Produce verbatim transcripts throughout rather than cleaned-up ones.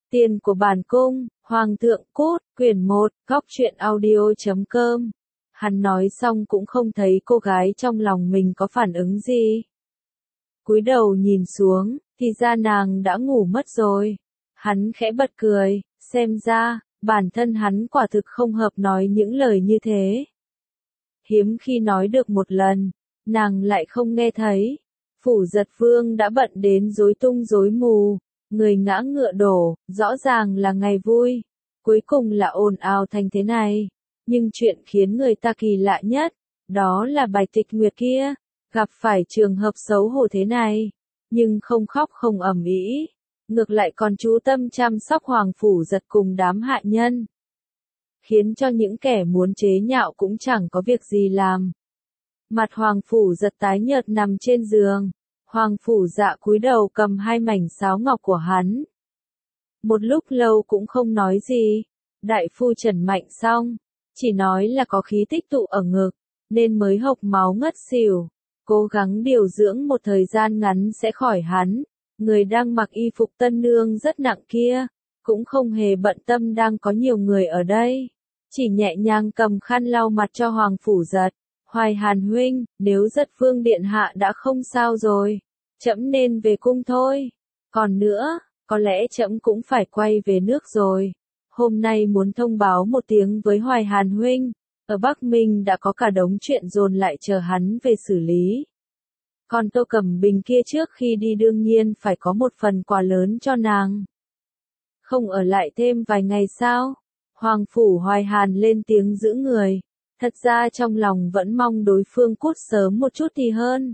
Tiền của bản cung, Hoàng thượng cút, quyển một, góc truyện audio chấm com. Hắn nói xong cũng không thấy cô gái trong lòng mình có phản ứng gì. Cúi đầu nhìn xuống, thì ra nàng đã ngủ mất rồi. Hắn khẽ bật cười, xem ra, bản thân hắn quả thực không hợp nói những lời như thế. Hiếm khi nói được một lần, nàng lại không nghe thấy. Phủ Giật Vương đã bận đến rối tung rối mù, người ngã ngựa đổ, rõ ràng là ngày vui. Cuối cùng là ồn ào thành thế này. Nhưng chuyện khiến người ta kỳ lạ nhất, đó là Bạch Tịch Nguyệt kia, gặp phải trường hợp xấu hổ thế này, nhưng không khóc không ầm ĩ, ngược lại còn chú tâm chăm sóc Hoàng Phủ Giật cùng đám hạ nhân. Khiến cho những kẻ muốn chế nhạo cũng chẳng có việc gì làm. Mặt Hoàng Phủ Giật tái nhợt nằm trên giường, Hoàng Phủ Dạ cúi đầu cầm hai mảnh sáo ngọc của hắn. Một lúc lâu cũng không nói gì, đại phu trần mạnh xong, chỉ nói là có khí tích tụ ở ngực, nên mới hộc máu ngất xỉu, cố gắng điều dưỡng một thời gian ngắn sẽ khỏi hắn. Người đang mặc y phục tân nương rất nặng kia, cũng không hề bận tâm đang có nhiều người ở đây, chỉ nhẹ nhàng cầm khăn lau mặt cho Hoàng Phủ Giật. Hoài Hàn huynh, nếu Giật Vương điện hạ đã không sao rồi, trẫm nên về cung thôi. Còn nữa, có lẽ trẫm cũng phải quay về nước rồi. Hôm nay muốn thông báo một tiếng với Hoài Hàn huynh, ở Bắc Minh đã có cả đống chuyện dồn lại chờ hắn về xử lý. Còn Tô Cẩm Bình kia trước khi đi đương nhiên phải có một phần quà lớn cho nàng. Không ở lại thêm vài ngày sao? Hoàng Phủ Hoài Hàn lên tiếng giữ người. Thật ra trong lòng vẫn mong đối phương cút sớm một chút thì hơn.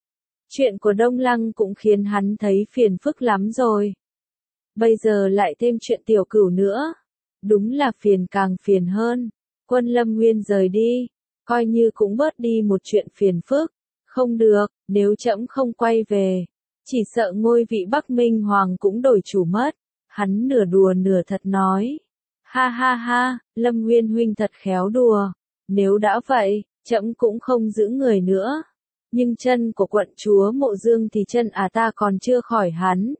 Chuyện của Đông Lăng cũng khiến hắn thấy phiền phức lắm rồi. Bây giờ lại thêm chuyện Tiểu Cửu nữa. Đúng là phiền càng phiền hơn. Quân Lâm Nguyên rời đi, coi như cũng bớt đi một chuyện phiền phức. Không được, nếu trẫm không quay về, chỉ sợ ngôi vị Bắc Minh Hoàng cũng đổi chủ mất. Hắn nửa đùa nửa thật nói. Ha ha ha, Lâm Nguyên huynh thật khéo đùa. Nếu đã vậy, trẫm cũng không giữ người nữa. Nhưng chân của quận chúa Mộ Dương thì chân à ta còn chưa khỏi hắn.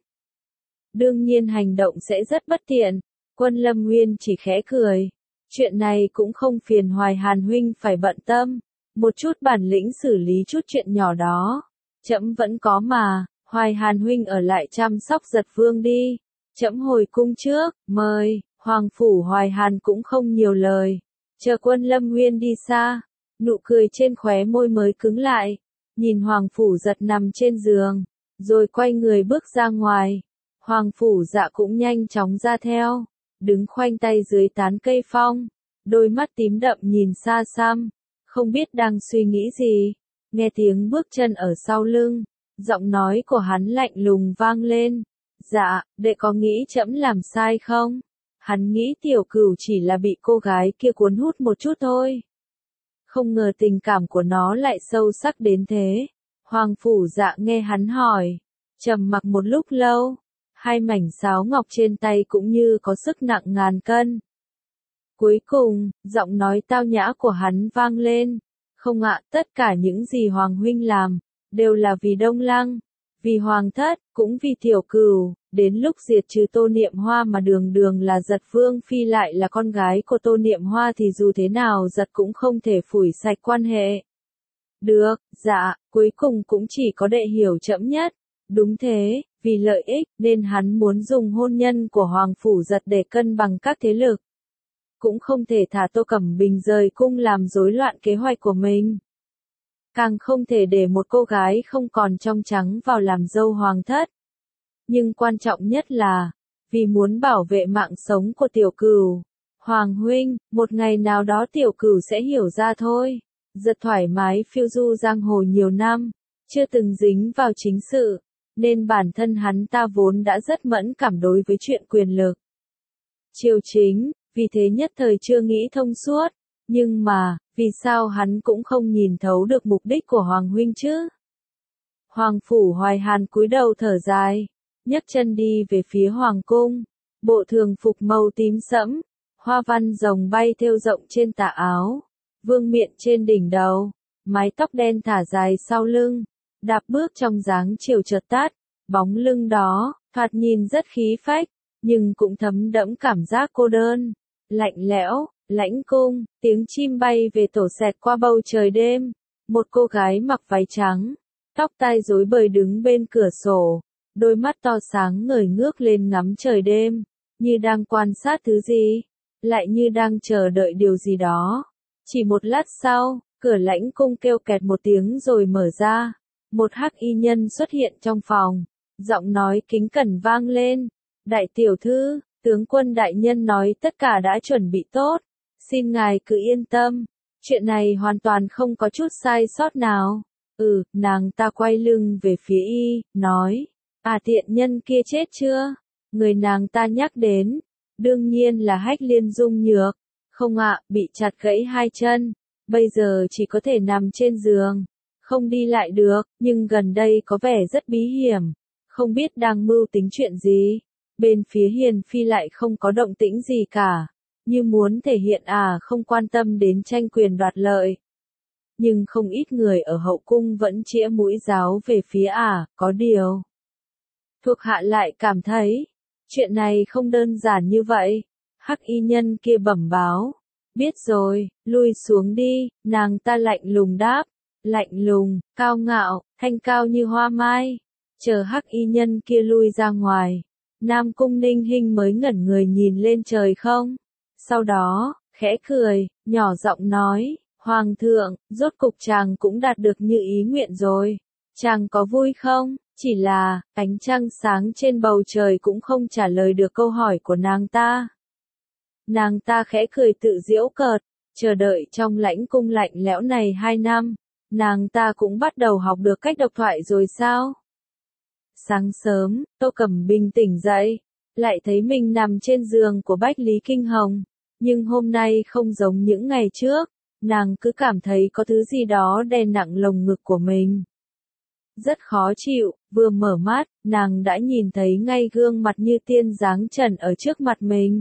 Đương nhiên hành động sẽ rất bất tiện. Quân Lâm Nguyên chỉ khẽ cười. Chuyện này cũng không phiền Hoài Hàn huynh phải bận tâm. Một chút bản lĩnh xử lý chút chuyện nhỏ đó. Trẫm vẫn có mà, Hoài Hàn huynh ở lại chăm sóc Giật Vương đi. Trẫm hồi cung trước, mời. Hoàng Phủ Hoài Hàn cũng không nhiều lời. Chờ Quân Lâm Nguyên đi xa, nụ cười trên khóe môi mới cứng lại, nhìn Hoàng Phủ Giật nằm trên giường, rồi quay người bước ra ngoài. Hoàng Phủ Dạ cũng nhanh chóng ra theo, đứng khoanh tay dưới tán cây phong, đôi mắt tím đậm nhìn xa xăm, không biết đang suy nghĩ gì. Nghe tiếng bước chân ở sau lưng, giọng nói của hắn lạnh lùng vang lên. Dạ, đệ có nghĩ trẫm làm sai không? Hắn nghĩ Tiểu Cửu chỉ là bị cô gái kia cuốn hút một chút thôi. Không ngờ tình cảm của nó lại sâu sắc đến thế. Hoàng Phủ Dạ nghe hắn hỏi, trầm mặc một lúc lâu, hai mảnh sáo ngọc trên tay cũng như có sức nặng ngàn cân. Cuối cùng, giọng nói tao nhã của hắn vang lên, không ạ, tất cả những gì Hoàng huynh làm, đều là vì Đông Lăng, vì Hoàng thất, cũng vì Tiểu Cửu. Đến lúc diệt trừ Tô Niệm Hoa mà đường đường là Giật Vương phi lại là con gái của Tô Niệm Hoa thì dù thế nào Giật cũng không thể phủi sạch quan hệ. Được, dạ, cuối cùng cũng chỉ có đệ hiểu trẫm nhất. Đúng thế, vì lợi ích nên hắn muốn dùng hôn nhân của Hoàng Phủ Giật để cân bằng các thế lực. Cũng không thể thả Tô Cẩm Bình rời cung làm rối loạn kế hoạch của mình. Càng không thể để một cô gái không còn trong trắng vào làm dâu Hoàng thất. Nhưng quan trọng nhất là, vì muốn bảo vệ mạng sống của Tiểu Cửu. Hoàng huynh, một ngày nào đó Tiểu Cửu sẽ hiểu ra thôi. Giật thoải mái phiêu du giang hồ nhiều năm, chưa từng dính vào chính sự, nên bản thân hắn ta vốn đã rất mẫn cảm đối với chuyện quyền lực. Triều chính, vì thế nhất thời chưa nghĩ thông suốt, nhưng mà, vì sao hắn cũng không nhìn thấu được mục đích của Hoàng huynh chứ? Hoàng Phủ Hoài Hàn cúi đầu thở dài, nhấc chân đi về phía Hoàng cung, bộ thường phục màu tím sẫm, hoa văn rồng bay thêu rộng trên tà áo, vương miện trên đỉnh đầu, mái tóc đen thả dài sau lưng, đạp bước trong dáng chiều chợt tắt, bóng lưng đó, thoạt nhìn rất khí phách, nhưng cũng thấm đẫm cảm giác cô đơn, lạnh lẽo, lãnh cung, tiếng chim bay về tổ xẹt qua bầu trời đêm. Một cô gái mặc váy trắng, tóc tai rối bời đứng bên cửa sổ, đôi mắt to sáng ngời ngước lên ngắm trời đêm, như đang quan sát thứ gì, lại như đang chờ đợi điều gì đó. Chỉ một lát sau, cửa lãnh cung kêu kẹt một tiếng rồi mở ra. Một hắc y nhân xuất hiện trong phòng, giọng nói kính cẩn vang lên. Đại tiểu thư, tướng quân đại nhân nói tất cả đã chuẩn bị tốt. Xin ngài cứ yên tâm, chuyện này hoàn toàn không có chút sai sót nào. Ừ, nàng ta quay lưng về phía y, nói. À tiện nhân kia chết chưa? Người nàng ta nhắc đến, đương nhiên là Hách Liên Dung Nhược. Không ạ, bị chặt gãy hai chân, bây giờ chỉ có thể nằm trên giường, không đi lại được, nhưng gần đây có vẻ rất bí hiểm, không biết đang mưu tính chuyện gì. Bên phía Hiền Phi lại không có động tĩnh gì cả, như muốn thể hiện à không quan tâm đến tranh quyền đoạt lợi. Nhưng không ít người ở hậu cung vẫn chĩa mũi giáo về phía à, có điều. Thuộc hạ lại cảm thấy, chuyện này không đơn giản như vậy. Hắc y nhân kia bẩm báo. Biết rồi, lui xuống đi, nàng ta lạnh lùng đáp. Lạnh lùng, cao ngạo, thanh cao như hoa mai. Chờ hắc y nhân kia lui ra ngoài. Nam Cung Ninh Hinh mới ngẩn người nhìn lên trời không. Sau đó, khẽ cười, nhỏ giọng nói. Hoàng thượng, rốt cục chàng cũng đạt được như ý nguyện rồi. Chàng có vui không? Chỉ là, ánh trăng sáng trên bầu trời cũng không trả lời được câu hỏi của nàng ta. Nàng ta khẽ cười tự giễu cợt, chờ đợi trong lãnh cung lạnh lẽo này hai năm, nàng ta cũng bắt đầu học được cách độc thoại rồi sao? Sáng sớm, Tô Cẩm Bình tỉnh dậy, lại thấy mình nằm trên giường của Bách Lý Kinh Hồng, nhưng hôm nay không giống những ngày trước, nàng cứ cảm thấy có thứ gì đó đè nặng lồng ngực của mình. Rất khó chịu, vừa mở mắt, nàng đã nhìn thấy ngay gương mặt như tiên dáng trần ở trước mặt mình.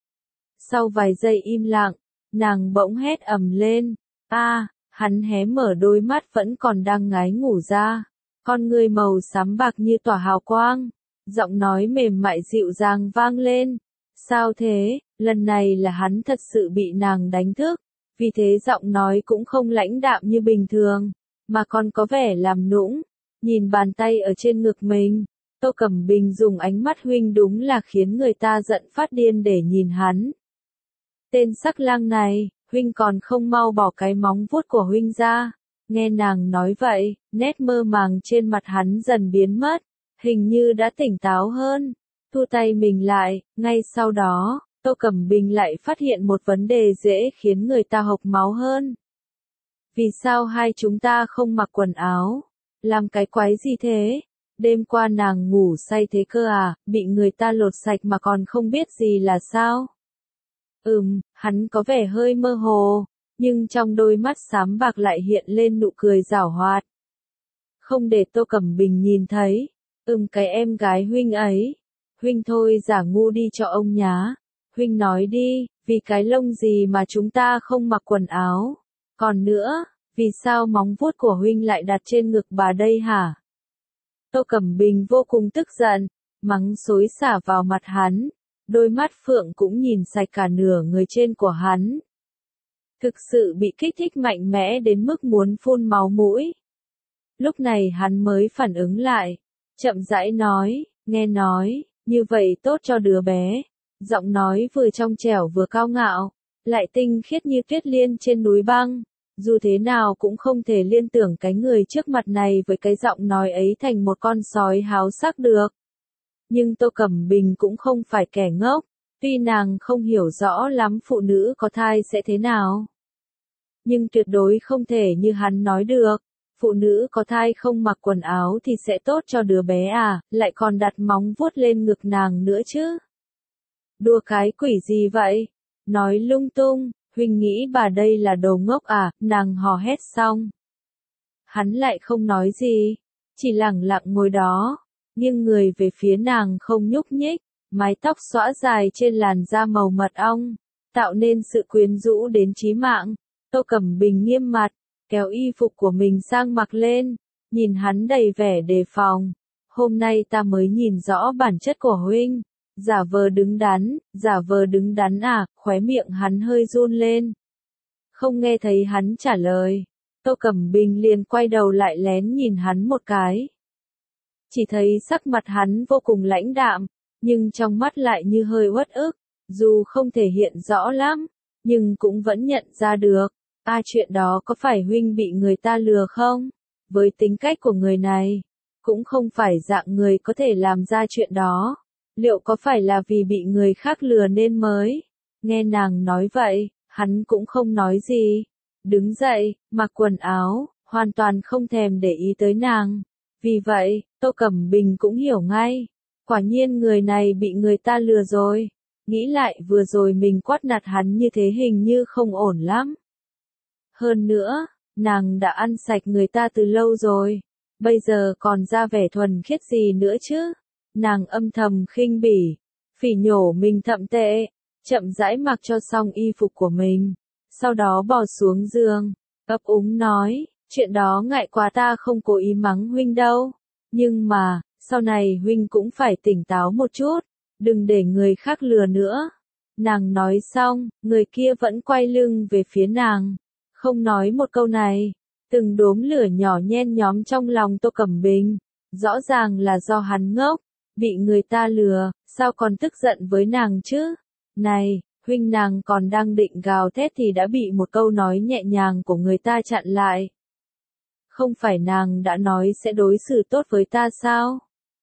Sau vài giây im lặng, nàng bỗng hét ầm lên. A, à, hắn hé mở đôi mắt vẫn còn đang ngái ngủ ra. Con người màu xám bạc như tỏa hào quang. Giọng nói mềm mại dịu dàng vang lên. Sao thế, lần này là hắn thật sự bị nàng đánh thức. Vì thế giọng nói cũng không lãnh đạm như bình thường, mà còn có vẻ làm nũng. Nhìn bàn tay ở trên ngực mình, Tô Cẩm Bình dùng ánh mắt huynh đúng là khiến người ta giận phát điên để nhìn hắn. Tên sắc lang này, huynh còn không mau bỏ cái móng vuốt của huynh ra. Nghe nàng nói vậy, nét mơ màng trên mặt hắn dần biến mất, hình như đã tỉnh táo hơn. Thu tay mình lại, ngay sau đó, Tô Cẩm Bình lại phát hiện một vấn đề dễ khiến người ta hộc máu hơn. Vì sao hai chúng ta không mặc quần áo? Làm cái quái gì thế? Đêm qua nàng ngủ say thế cơ à, bị người ta lột sạch mà còn không biết gì là sao? Ừm, hắn có vẻ hơi mơ hồ, nhưng trong đôi mắt xám bạc lại hiện lên nụ cười giảo hoạt. Không để Tô Cẩm Bình nhìn thấy, ừm cái em gái huynh ấy, huynh thôi giả ngu đi cho ông nhá. Huynh nói đi, vì cái lông gì mà chúng ta không mặc quần áo? Còn nữa, vì sao móng vuốt của huynh lại đặt trên ngực bà đây hả? Tô Cẩm Bình vô cùng tức giận, mắng xối xả vào mặt hắn, đôi mắt phượng cũng nhìn sạch cả nửa người trên của hắn. Thực sự bị kích thích mạnh mẽ đến mức muốn phun máu mũi. Lúc này hắn mới phản ứng lại, chậm rãi nói, nghe nói, như vậy tốt cho đứa bé. Giọng nói vừa trong trẻo vừa cao ngạo, lại tinh khiết như tuyết liên trên núi băng. Dù thế nào cũng không thể liên tưởng cái người trước mặt này với cái giọng nói ấy thành một con sói háo sắc được. Nhưng Tô Cẩm Bình cũng không phải kẻ ngốc, tuy nàng không hiểu rõ lắm phụ nữ có thai sẽ thế nào. Nhưng tuyệt đối không thể như hắn nói được, phụ nữ có thai không mặc quần áo thì sẽ tốt cho đứa bé à, lại còn đặt móng vuốt lên ngực nàng nữa chứ. Đùa cái quỷ gì vậy? Nói lung tung, huynh nghĩ bà đây là đồ ngốc à, nàng hò hét xong. Hắn lại không nói gì, chỉ lẳng lặng ngồi đó, nghiêng người về phía nàng không nhúc nhích, mái tóc xõa dài trên làn da màu mật ong, tạo nên sự quyến rũ đến chí mạng. Tô Cẩm Bình nghiêm mặt, kéo y phục của mình sang mặc lên, nhìn hắn đầy vẻ đề phòng. Hôm nay ta mới nhìn rõ bản chất của huynh, Giả vờ đứng đắn, giả vờ đứng đắn à, khóe miệng hắn hơi run lên. Không nghe thấy hắn trả lời. Tô Cẩm Bình liền quay đầu lại lén nhìn hắn một cái. Chỉ thấy sắc mặt hắn vô cùng lãnh đạm, nhưng trong mắt lại như hơi uất ức, dù không thể hiện rõ lắm, nhưng cũng vẫn nhận ra được. À, chuyện đó có phải huynh bị người ta lừa không? Với tính cách của người này, cũng không phải dạng người có thể làm ra chuyện đó. Liệu có phải là vì bị người khác lừa nên mới? Nghe nàng nói vậy, hắn cũng không nói gì. Đứng dậy, mặc quần áo, hoàn toàn không thèm để ý tới nàng. Vì vậy, Tô Cẩm Bình cũng hiểu ngay. Quả nhiên người này bị người ta lừa rồi. Nghĩ lại vừa rồi mình quát nạt hắn như thế hình như không ổn lắm. Hơn nữa, nàng đã ăn sạch người ta từ lâu rồi. Bây giờ còn ra vẻ thuần khiết gì nữa chứ? Nàng âm thầm khinh bỉ, phỉ nhổ mình thậm tệ, chậm rãi mặc cho xong y phục của mình. Sau đó bò xuống giường, ấp úng nói, chuyện đó ngại quá, ta không cố ý mắng huynh đâu. Nhưng mà, sau này huynh cũng phải tỉnh táo một chút, đừng để người khác lừa nữa. Nàng nói xong, người kia vẫn quay lưng về phía nàng, không nói một câu này. Từng đốm lửa nhỏ nhen nhóm trong lòng Tô Cẩm Bình, rõ ràng là do hắn ngốc, bị người ta lừa, sao còn tức giận với nàng chứ? Này, huynh, nàng còn đang định gào thét thì đã bị một câu nói nhẹ nhàng của người ta chặn lại. Không phải nàng đã nói sẽ đối xử tốt với ta sao?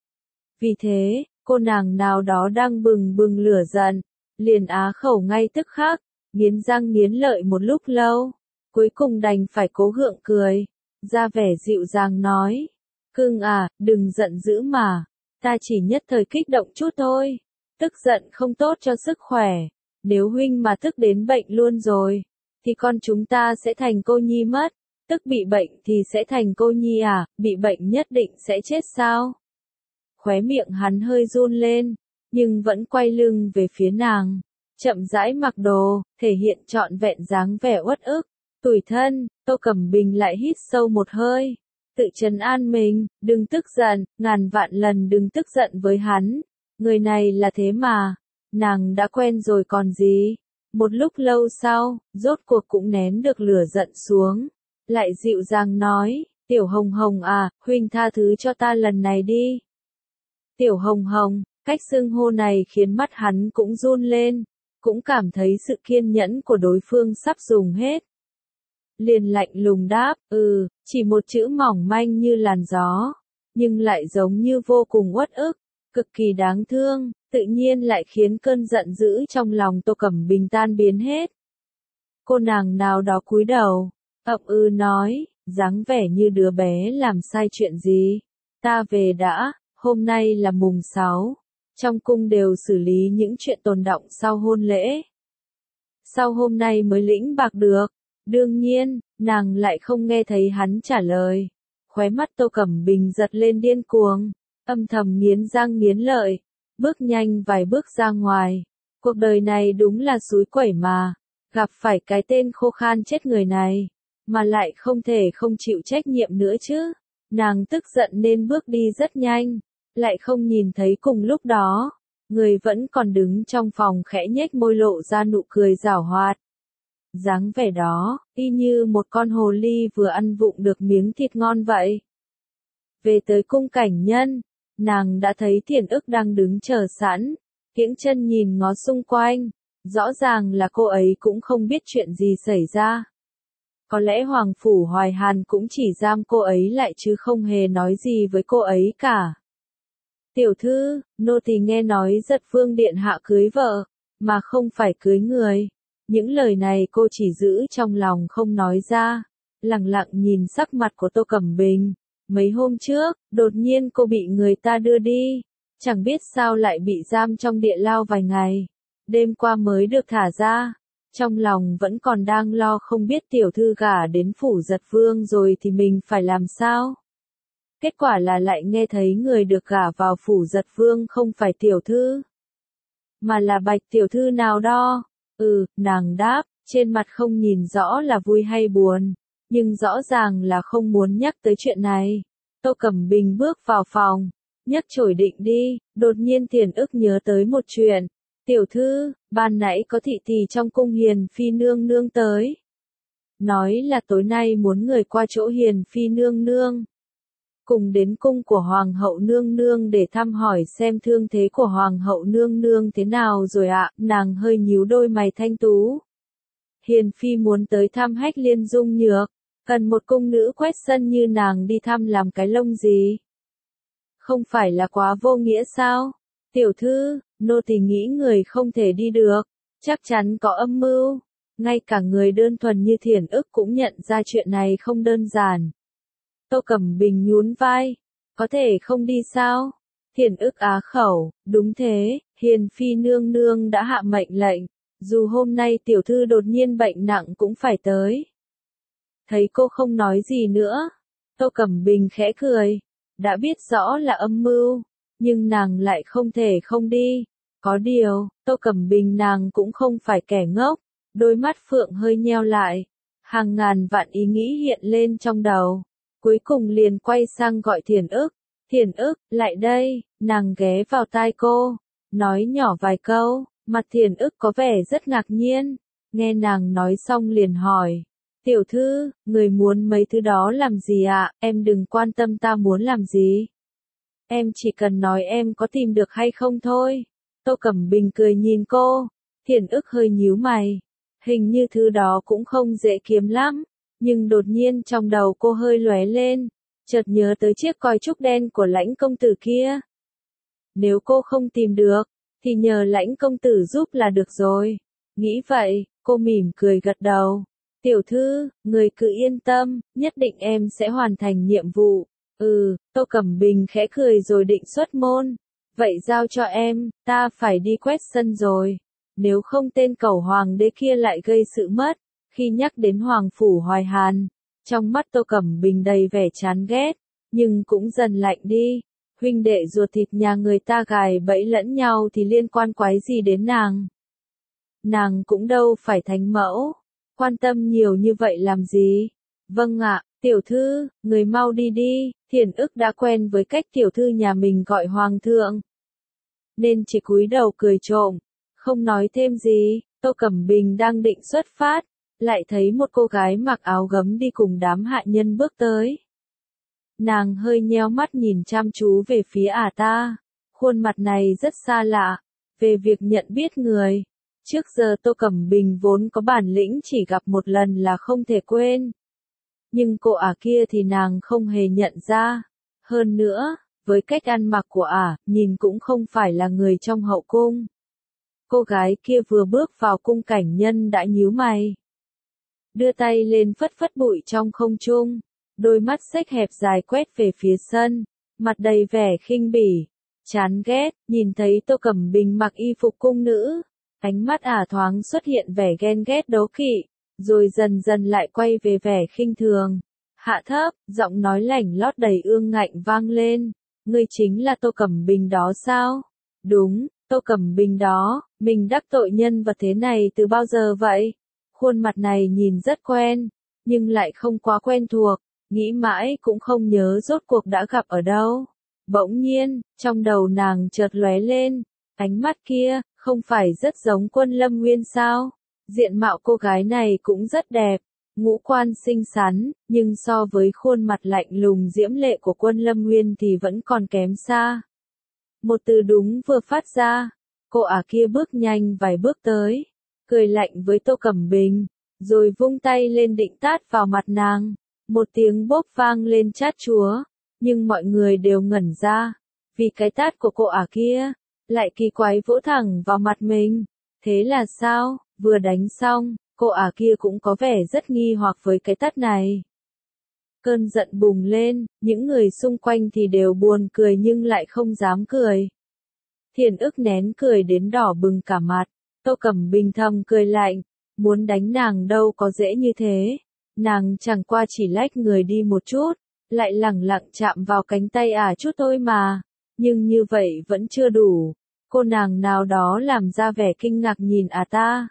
Vì thế, cô nàng nào đó đang bừng bừng lửa giận, liền á khẩu ngay tức khắc, nghiến răng nghiến lợi một lúc lâu, cuối cùng đành phải cố gượng cười, ra vẻ dịu dàng nói, cưng à, đừng giận dữ mà, ta chỉ nhất thời kích động chút thôi, tức giận không tốt cho sức khỏe, nếu huynh mà tức đến bệnh luôn rồi, thì con chúng ta sẽ thành cô nhi mất, tức bị bệnh thì sẽ thành cô nhi à, bị bệnh nhất định sẽ chết sao? Khóe miệng hắn hơi run lên, nhưng vẫn quay lưng về phía nàng, chậm rãi mặc đồ, thể hiện trọn vẹn dáng vẻ uất ức, tủi thân. Tô Cẩm Bình lại hít sâu một hơi, tự trấn an mình, đừng tức giận, ngàn vạn lần đừng tức giận với hắn, người này là thế mà, nàng đã quen rồi còn gì. Một lúc lâu sau, rốt cuộc cũng nén được lửa giận xuống, lại dịu dàng nói, Tiểu Hồng Hồng à, huynh tha thứ cho ta lần này đi. Tiểu Hồng Hồng, cách xưng hô này khiến mắt hắn cũng run lên, cũng cảm thấy sự kiên nhẫn của đối phương sắp dùng hết. Liền lạnh lùng đáp, ừ, chỉ một chữ mỏng manh như làn gió, nhưng lại giống như vô cùng uất ức, cực kỳ đáng thương, tự nhiên lại khiến cơn giận dữ trong lòng Tô Cẩm Bình tan biến hết. Cô nàng nào đó cúi đầu, ậm ừ nói, dáng vẻ như đứa bé làm sai chuyện gì. Ta về đã, hôm nay là mùng sáu, trong cung đều xử lý những chuyện tồn đọng sau hôn lễ. Sau hôm nay mới lĩnh bạc được. Đương nhiên, nàng lại không nghe thấy hắn trả lời. Khóe mắt Tô Cẩm Bình giật lên điên cuồng, âm thầm nghiến răng nghiến lợi, bước nhanh vài bước ra ngoài. Cuộc đời này đúng là xúi quẩy mà, gặp phải cái tên khô khan chết người này, mà lại không thể không chịu trách nhiệm nữa chứ. Nàng tức giận nên bước đi rất nhanh, lại không nhìn thấy cùng lúc đó, người vẫn còn đứng trong phòng khẽ nhếch môi lộ ra nụ cười giảo hoạt. Dáng vẻ đó, y như một con hồ ly vừa ăn vụng được miếng thịt ngon vậy. Về tới cung cảnh nhân, nàng đã thấy Thiển Ức đang đứng chờ sẵn, kiễng chân nhìn ngó xung quanh, rõ ràng là cô ấy cũng không biết chuyện gì xảy ra. Có lẽ Hoàng Phủ Hoài Hàn cũng chỉ giam cô ấy lại chứ không hề nói gì với cô ấy cả. Tiểu thư, nô tỳ nghe nói Giật Vương điện hạ cưới vợ, mà không phải cưới người. Những lời này cô chỉ giữ trong lòng không nói ra, lặng lặng nhìn sắc mặt của Tô Cẩm Bình. Mấy hôm trước, đột nhiên cô bị người ta đưa đi, chẳng biết sao lại bị giam trong địa lao vài ngày, đêm qua mới được thả ra. Trong lòng vẫn còn đang lo không biết tiểu thư gả đến phủ Giật Vương rồi thì mình phải làm sao. Kết quả là lại nghe thấy người được gả vào phủ Giật Vương không phải tiểu thư, mà là Bạch tiểu thư nào đó. Ừ, nàng đáp, trên mặt không nhìn rõ là vui hay buồn, nhưng rõ ràng là không muốn nhắc tới chuyện này. Tô Cẩm Bình bước vào phòng, nhấc chổi định đi, đột nhiên Thiền ức nhớ tới một chuyện. Tiểu thư, ban nãy có thị tỳ trong cung Hiền Phi nương nương tới. Nói là tối nay muốn người qua chỗ Hiền Phi nương nương. Cùng đến cung của Hoàng hậu nương nương để thăm hỏi xem thương thế của Hoàng hậu nương nương thế nào rồi ạ. Nàng hơi nhíu đôi mày thanh tú. Hiền Phi muốn tới thăm Hách Liên Dung Nhược. Cần một cung nữ quét sân như nàng đi thăm làm cái lông gì? Không phải là quá vô nghĩa sao? Tiểu thư, nô tỳ nghĩ người không thể đi được. Chắc chắn có âm mưu. Ngay cả người đơn thuần như Thiền ức cũng nhận ra chuyện này không đơn giản. Tô Cẩm Bình nhún vai. Có thể không đi sao? Thiền ức á khẩu. Đúng thế, Hiền Phi nương nương đã hạ mệnh lệnh. Dù hôm nay tiểu thư đột nhiên bệnh nặng cũng phải tới. Thấy cô không nói gì nữa. Tô Cẩm Bình khẽ cười. Đã biết rõ là âm mưu. Nhưng nàng lại không thể không đi. Có điều, Tô Cẩm Bình nàng cũng không phải kẻ ngốc. Đôi mắt phượng hơi nheo lại. Hàng ngàn vạn ý nghĩ hiện lên trong đầu. Cuối cùng liền quay sang gọi Thiền ức. Thiền ức, lại đây, nàng ghé vào tai cô. Nói nhỏ vài câu, mặt Thiền ức có vẻ rất ngạc nhiên. Nghe nàng nói xong liền hỏi. Tiểu thư, người muốn mấy thứ đó làm gì ạ? Em đừng quan tâm ta muốn làm gì. Em chỉ cần nói em có tìm được hay không thôi. Tô Cẩm Bình cười nhìn cô. Thiền ức hơi nhíu mày. Hình như thứ đó cũng không dễ kiếm lắm. Nhưng đột nhiên trong đầu cô hơi lóe lên. Chợt nhớ tới chiếc còi trúc đen của Lãnh công tử kia. Nếu cô không tìm được, thì nhờ Lãnh công tử giúp là được rồi. Nghĩ vậy, cô mỉm cười gật đầu. Tiểu thư, người cứ yên tâm, nhất định em sẽ hoàn thành nhiệm vụ. Ừ, Tô Cẩm Bình khẽ cười rồi định xuất môn. Vậy giao cho em, ta phải đi quét sân rồi. Nếu không tên cẩu hoàng đế kia lại gây sự mất. Khi nhắc đến Hoàng phủ Hoài Hàn, trong mắt Tô Cẩm Bình đầy vẻ chán ghét, nhưng cũng dần lạnh đi. Huynh đệ ruột thịt nhà người ta gài bẫy lẫn nhau thì liên quan quái gì đến nàng. Nàng cũng đâu phải thánh mẫu, quan tâm nhiều như vậy làm gì. Vâng ạ, tiểu thư, người mau đi đi. Thiền ức đã quen với cách tiểu thư nhà mình gọi hoàng thượng, nên chỉ cúi đầu cười trộm, không nói thêm gì. Tô Cẩm Bình đang định xuất phát, lại thấy một cô gái mặc áo gấm đi cùng đám hạ nhân bước tới. Nàng hơi nheo mắt nhìn chăm chú về phía ả ta, khuôn mặt này rất xa lạ. Về việc nhận biết người, trước giờ Tô Cẩm Bình vốn có bản lĩnh chỉ gặp một lần là không thể quên. Nhưng cô ả kia thì nàng không hề nhận ra. Hơn nữa, với cách ăn mặc của ả, nhìn cũng không phải là người trong hậu cung. Cô gái kia vừa bước vào cung cảnh nhân đã nhíu mày. Đưa tay lên phất phất bụi trong không trung. Đôi mắt xếch hẹp dài quét về phía sân. Mặt đầy vẻ khinh bỉ. Chán ghét, nhìn thấy Tô Cẩm Bình mặc y phục cung nữ. Ánh mắt ả thoáng xuất hiện vẻ ghen ghét đố kỵ. Rồi dần dần lại quay về vẻ khinh thường. Hạ thấp, giọng nói lảnh lót đầy ương ngạnh vang lên. Ngươi chính là Tô Cẩm Bình đó sao? Đúng, Tô Cẩm Bình đó. Mình đắc tội nhân vật thế này từ bao giờ vậy? Khuôn mặt này nhìn rất quen, nhưng lại không quá quen thuộc. Nghĩ mãi cũng không nhớ rốt cuộc đã gặp ở đâu. Bỗng nhiên, trong đầu nàng chợt lóe lên. Ánh mắt kia, không phải rất giống Quân Lâm Nguyên sao? Diện mạo cô gái này cũng rất đẹp, ngũ quan xinh xắn, nhưng so với khuôn mặt lạnh lùng diễm lệ của Quân Lâm Nguyên thì vẫn còn kém xa. Một từ đúng vừa phát ra, cô ả kia bước nhanh vài bước tới, cười lạnh với Tô Cẩm Bình, rồi vung tay lên định tát vào mặt nàng. Một tiếng bốp vang lên chát chúa, nhưng mọi người đều ngẩn ra, vì cái tát của cô ả kia lại kỳ quái vỗ thẳng vào mặt mình. Thế là sao? Vừa đánh xong, cô ả kia cũng có vẻ rất nghi hoặc với cái tát này. Cơn giận bùng lên, những người xung quanh thì đều buồn cười nhưng lại không dám cười. Thiền ức nén cười đến đỏ bừng cả mặt. Tô Cẩm Bình thầm cười lạnh, muốn đánh nàng đâu có dễ như thế. Nàng chẳng qua chỉ lách người đi một chút, lại lẳng lặng chạm vào cánh tay ả chút thôi mà. Nhưng như vậy vẫn chưa đủ. Cô nàng nào đó làm ra vẻ kinh ngạc nhìn ả ta.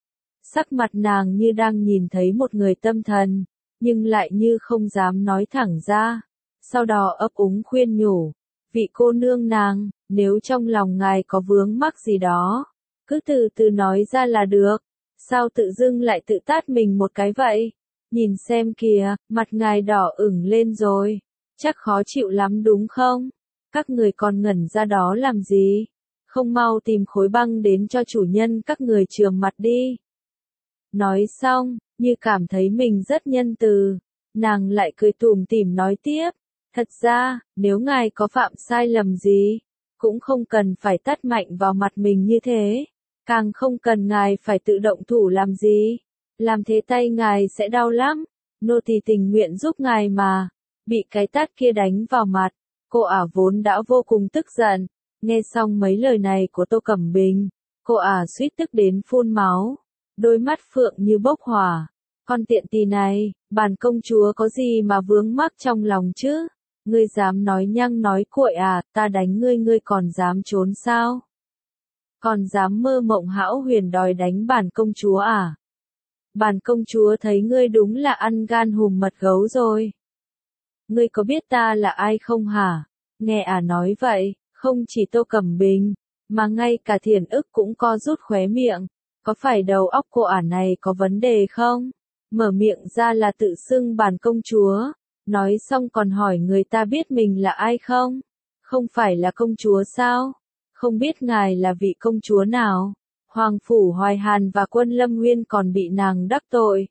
Sắc mặt nàng như đang nhìn thấy một người tâm thần, nhưng lại như không dám nói thẳng ra. Sau đó ấp úng khuyên nhủ, vị cô nương nàng, nếu trong lòng ngài có vướng mắc gì đó, cứ từ từ nói ra là được, sao tự dưng lại tự tát mình một cái vậy? Nhìn xem kìa, mặt ngài đỏ ửng lên rồi, chắc khó chịu lắm đúng không? Các người còn ngẩn ra đó làm gì? Không mau tìm khối băng đến cho chủ nhân các người chườm mặt đi. Nói xong, như cảm thấy mình rất nhân từ, nàng lại cười tủm tỉm nói tiếp, thật ra, nếu ngài có phạm sai lầm gì, cũng không cần phải tát mạnh vào mặt mình như thế, càng không cần ngài phải tự động thủ làm gì, làm thế tay ngài sẽ đau lắm, nô tỳ tình nguyện giúp ngài mà, bị cái tát kia đánh vào mặt, cô ả vốn đã vô cùng tức giận, nghe xong mấy lời này của Tô Cẩm Bình, cô ả suýt tức đến phun máu, đôi mắt phượng như bốc hỏa. Con tiện tỳ này, bản công chúa có gì mà vướng mắc trong lòng chứ? Ngươi dám nói nhăng nói cuội à, ta đánh ngươi ngươi còn dám trốn sao? Còn dám mơ mộng hão huyền đòi đánh bản công chúa à? Bản công chúa thấy ngươi đúng là ăn gan hùm mật gấu rồi. Ngươi có biết ta là ai không hả? Nghe à nói vậy, không chỉ Tô Cẩm Bình, mà ngay cả Thiền Ức cũng co rút khóe miệng. Có phải đầu óc cô ả này có vấn đề không? Mở miệng ra là tự xưng bản công chúa, nói xong còn hỏi người ta biết mình là ai không? Không phải là công chúa sao? Không biết ngài là vị công chúa nào? Hoàng phủ Hoài Hàn và Quân Lâm Nguyên còn bị nàng đắc tội.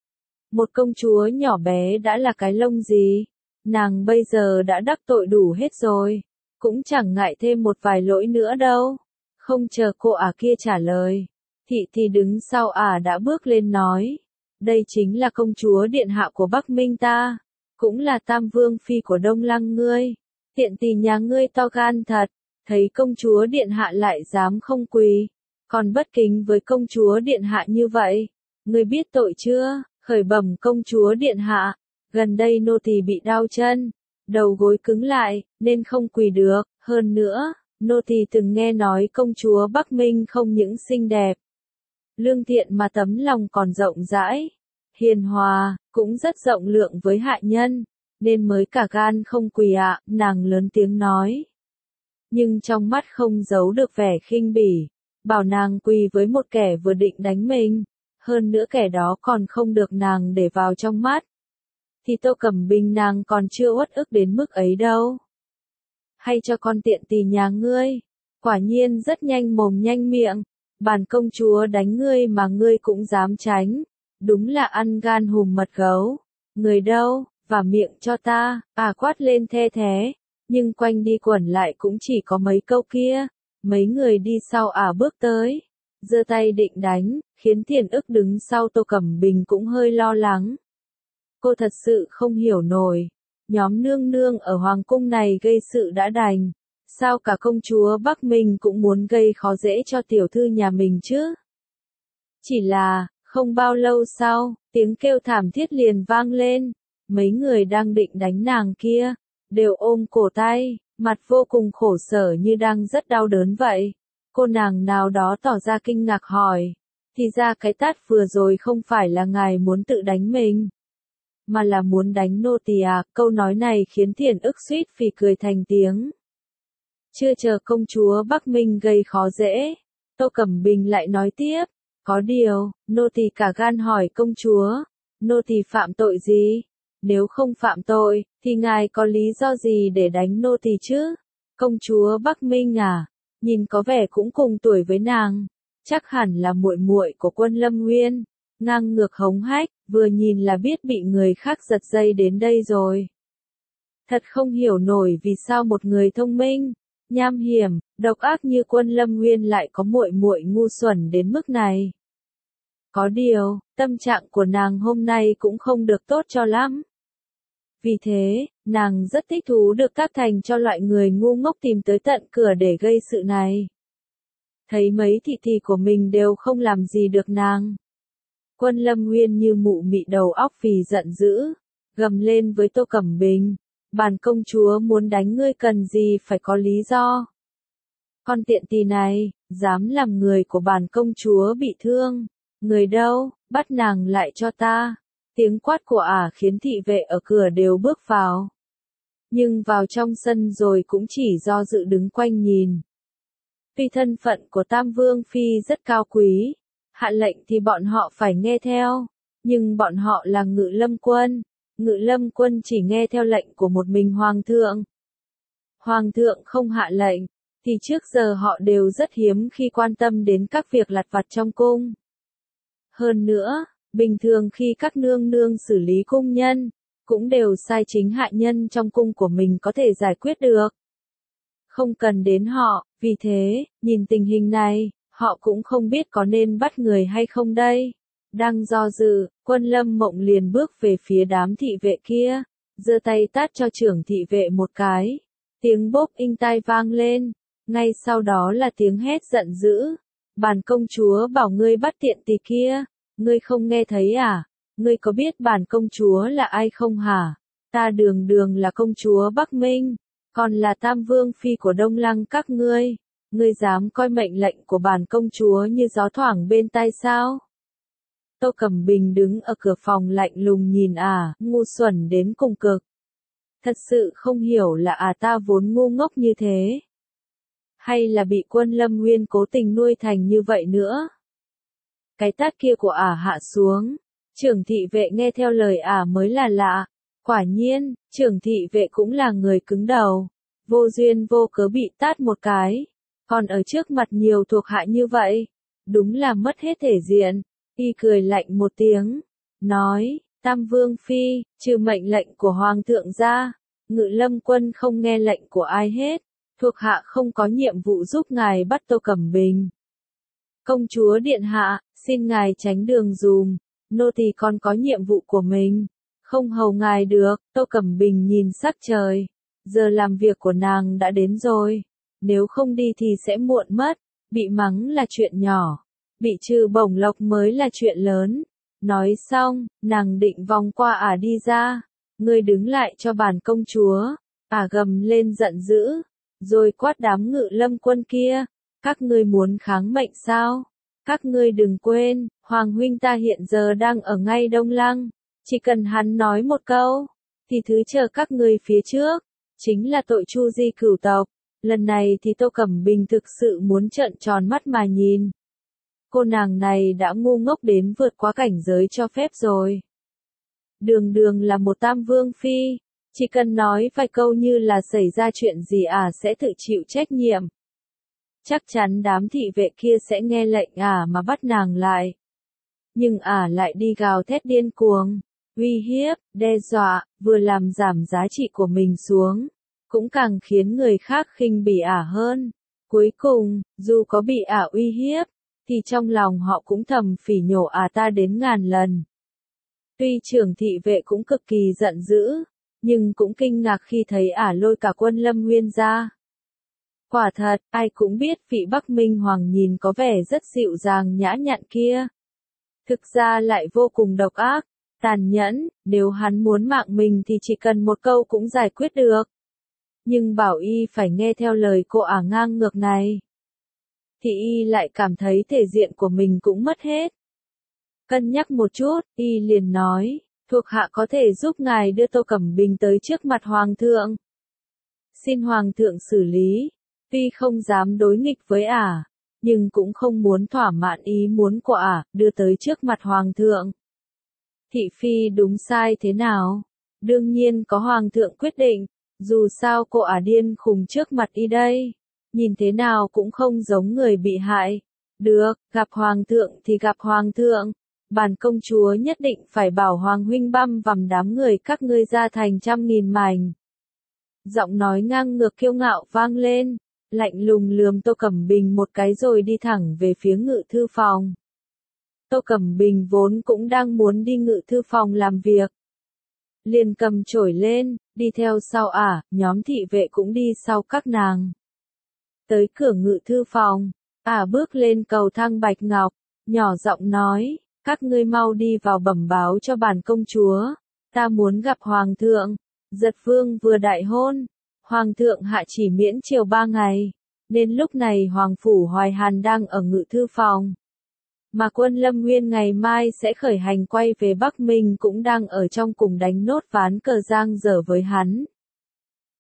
Một công chúa nhỏ bé đã là cái lông gì? Nàng bây giờ đã đắc tội đủ hết rồi, cũng chẳng ngại thêm một vài lỗi nữa đâu. Không chờ cô ả kia trả lời, thị thì đứng sau ả đã bước lên nói. Đây chính là công chúa điện hạ của Bắc Minh ta, cũng là tam vương phi của Đông Lăng ngươi. Tiện tỳ nhà ngươi to gan thật, thấy công chúa điện hạ lại dám không quỳ, còn bất kính với công chúa điện hạ như vậy. Ngươi biết tội chưa? Khởi bẩm công chúa điện hạ, gần đây nô tỳ bị đau chân, đầu gối cứng lại, nên không quỳ được, hơn nữa, nô tỳ từng nghe nói công chúa Bắc Minh không những xinh đẹp, lương thiện mà tấm lòng còn rộng rãi, hiền hòa, cũng rất rộng lượng với hạ nhân, nên mới cả gan không quỳ ạ, nàng lớn tiếng nói. Nhưng trong mắt không giấu được vẻ khinh bỉ, bảo nàng quỳ với một kẻ vừa định đánh mình, hơn nữa kẻ đó còn không được nàng để vào trong mắt. Thì Tô Cẩm Bình nàng còn chưa uất ức đến mức ấy đâu. Hay cho con tiện tỳ nhà ngươi, quả nhiên rất nhanh mồm nhanh miệng, bản công chúa đánh ngươi mà ngươi cũng dám tránh, đúng là ăn gan hùm mật gấu. Người đâu, và miệng cho ta, à quát lên the thế, nhưng quanh đi quẩn lại cũng chỉ có mấy câu kia. Mấy người đi sau ả bước tới, giơ tay định đánh, khiến Thiền Ức đứng sau Tô Cẩm Bình cũng hơi lo lắng. Cô thật sự không hiểu nổi, nhóm nương nương ở hoàng cung này gây sự đã đành, sao cả công chúa Bắc Minh cũng muốn gây khó dễ cho tiểu thư nhà mình chứ? Chỉ là, không bao lâu sau, tiếng kêu thảm thiết liền vang lên, mấy người đang định đánh nàng kia, đều ôm cổ tay, mặt vô cùng khổ sở như đang rất đau đớn vậy. Cô nàng nào đó tỏ ra kinh ngạc hỏi, thì ra cái tát vừa rồi không phải là ngài muốn tự đánh mình, mà là muốn đánh nô tỳ à? Câu nói này khiến Thiền Ức suýt phì cười thành tiếng. Chưa chờ công chúa Bắc Minh gây khó dễ, Tô Cẩm Bình lại nói tiếp, có điều, nô tỳ cả gan hỏi công chúa, nô tỳ phạm tội gì? Nếu không phạm tội, thì ngài có lý do gì để đánh nô tỳ chứ? Công chúa Bắc Minh à, nhìn có vẻ cũng cùng tuổi với nàng, chắc hẳn là muội muội của Quân Lâm Nguyên, ngang ngược hống hách, vừa nhìn là biết bị người khác giật dây đến đây rồi. Thật không hiểu nổi vì sao một người thông minh, nham hiểm, độc ác như Quân Lâm Nguyên lại có muội muội ngu xuẩn đến mức này. Có điều, tâm trạng của nàng hôm nay cũng không được tốt cho lắm. Vì thế, nàng rất thích thú được tác thành cho loại người ngu ngốc tìm tới tận cửa để gây sự này. Thấy mấy thị thị của mình đều không làm gì được nàng. Quân Lâm Nguyên như mụ mị đầu óc vì giận dữ, gầm lên với Tô Cẩm Bình, bản công chúa muốn đánh ngươi cần gì phải có lý do. Con tiện tỳ này, dám làm người của bản công chúa bị thương, người đâu, bắt nàng lại cho ta. Tiếng quát của ả khiến thị vệ ở cửa đều bước vào. nhưng vào trong sân rồi cũng chỉ do dự đứng quanh nhìn. Tuy thân phận của Tam Vương Phi rất cao quý, hạ lệnh thì bọn họ phải nghe theo, nhưng bọn họ là Ngự Lâm Quân, Ngự Lâm Quân chỉ nghe theo lệnh của một mình Hoàng thượng. Hoàng thượng không hạ lệnh, thì trước giờ họ đều rất hiếm khi quan tâm đến các việc lặt vặt trong cung. Hơn nữa, bình thường khi các nương nương xử lý cung nhân, cũng đều sai chính hạ nhân trong cung của mình có thể giải quyết được. Không cần đến họ, vì thế, nhìn tình hình này, họ cũng không biết có nên bắt người hay không đây. Đang do dự, Quân Lâm Mộng liền bước về phía đám thị vệ kia, giơ tay tát cho trưởng thị vệ một cái. Tiếng bốp inh tai vang lên, ngay sau đó là tiếng hét giận dữ. Bản công chúa bảo ngươi bắt tiện tỳ kia, ngươi không nghe thấy à? Ngươi có biết bản công chúa là ai không hả? Ta Đường Đường là công chúa Bắc Minh, còn là Tam Vương Phi của Đông Lăng các ngươi. Ngươi dám coi mệnh lệnh của bản công chúa như gió thoảng bên tai sao? Tô Cẩm Bình đứng ở cửa phòng lạnh lùng nhìn à, ngu xuẩn đến cùng cực. Thật sự không hiểu là à ta vốn ngu ngốc như thế. Hay là bị Quân Lâm Nguyên cố tình nuôi thành như vậy nữa. Cái tát kia của ả hạ xuống, trưởng thị vệ nghe theo lời ả mới là lạ. Quả nhiên, trưởng thị vệ cũng là người cứng đầu, vô duyên vô cớ bị tát một cái, còn ở trước mặt nhiều thuộc hạ như vậy, đúng là mất hết thể diện. Y cười lạnh một tiếng, nói, Tam Vương Phi, trừ mệnh lệnh của Hoàng thượng ra, Ngự Lâm Quân không nghe lệnh của ai hết, thuộc hạ không có nhiệm vụ giúp ngài bắt Tô Cẩm Bình. Công chúa điện hạ, xin ngài tránh đường dùm, nô tỳ còn có nhiệm vụ của mình, không hầu ngài được. Tô Cẩm Bình nhìn sắc trời, giờ làm việc của nàng đã đến rồi, nếu không đi thì sẽ muộn mất, bị mắng là chuyện nhỏ, bị trừ bổng lộc mới là chuyện lớn. Nói xong, nàng định vòng qua ả đi ra, ngươi đứng lại cho bản công chúa. Ả gầm lên giận dữ, rồi quát đám Ngự Lâm Quân kia, các ngươi muốn kháng mệnh sao? Các ngươi đừng quên, Hoàng huynh ta hiện giờ đang ở ngay Đông Lăng, chỉ cần hắn nói một câu, thì thứ chờ các ngươi phía trước, chính là tội tru di cửu tộc. Lần này thì Tô Cẩm Bình thực sự muốn trợn tròn mắt mà nhìn. Cô nàng này đã ngu ngốc đến vượt quá cảnh giới cho phép rồi. Đường Đường là một Tam Vương Phi, chỉ cần nói vài câu như là xảy ra chuyện gì ả à sẽ tự chịu trách nhiệm. Chắc chắn đám thị vệ kia sẽ nghe lệnh ả à mà bắt nàng lại. Nhưng ả à lại đi gào thét điên cuồng, uy hiếp, đe dọa, vừa làm giảm giá trị của mình xuống, cũng càng khiến người khác khinh bỉ ả hơn. Cuối cùng, dù có bị ả uy hiếp, thì trong lòng họ cũng thầm phỉ nhổ ả ta đến ngàn lần. Tuy trưởng thị vệ cũng cực kỳ giận dữ, nhưng cũng kinh ngạc khi thấy ả lôi cả Quân Lâm Nguyên ra. Quả thật, ai cũng biết vị Bắc Minh Hoàng nhìn có vẻ rất dịu dàng nhã nhặn kia. Thực ra lại vô cùng độc ác, tàn nhẫn, nếu hắn muốn mạng mình thì chỉ cần một câu cũng giải quyết được. Nhưng bảo y phải nghe theo lời cô ả ngang ngược này, thì y lại cảm thấy thể diện của mình cũng mất hết. Cân nhắc một chút, y liền nói, thuộc hạ có thể giúp ngài đưa Tô Cẩm Bình tới trước mặt Hoàng thượng. Xin Hoàng thượng xử lý, tuy không dám đối nghịch với ả, nhưng cũng không muốn thỏa mãn ý muốn của ả, đưa tới trước mặt Hoàng thượng. Thị phi đúng sai thế nào? Đương nhiên có Hoàng thượng quyết định, dù sao cô ả điên khùng trước mặt y đây, nhìn thế nào cũng không giống người bị hại. Được, gặp Hoàng thượng thì gặp Hoàng thượng. Bản công chúa nhất định phải bảo Hoàng huynh băm vằm đám người các ngươi ra thành trăm nghìn mảnh. Giọng nói ngang ngược kiêu ngạo vang lên, lạnh lùng lườm Tô Cẩm Bình một cái rồi đi thẳng về phía ngự thư phòng. Tô Cẩm Bình vốn cũng đang muốn đi ngự thư phòng làm việc, liền cầm chổi lên, đi theo sau ả, nhóm thị vệ cũng đi sau các nàng. Tới cửa ngự thư phòng, ả bước lên cầu thang bạch ngọc, nhỏ giọng nói, các ngươi mau đi vào bẩm báo cho bản công chúa, ta muốn gặp Hoàng thượng. Giật Vương vừa đại hôn, Hoàng thượng hạ chỉ miễn triều ba ngày, nên lúc này Hoàng phủ Hoài Hàn đang ở ngự thư phòng. Mà Quân Lâm Nguyên ngày mai sẽ khởi hành quay về Bắc Minh cũng đang ở trong cùng đánh nốt ván cờ giang dở với hắn.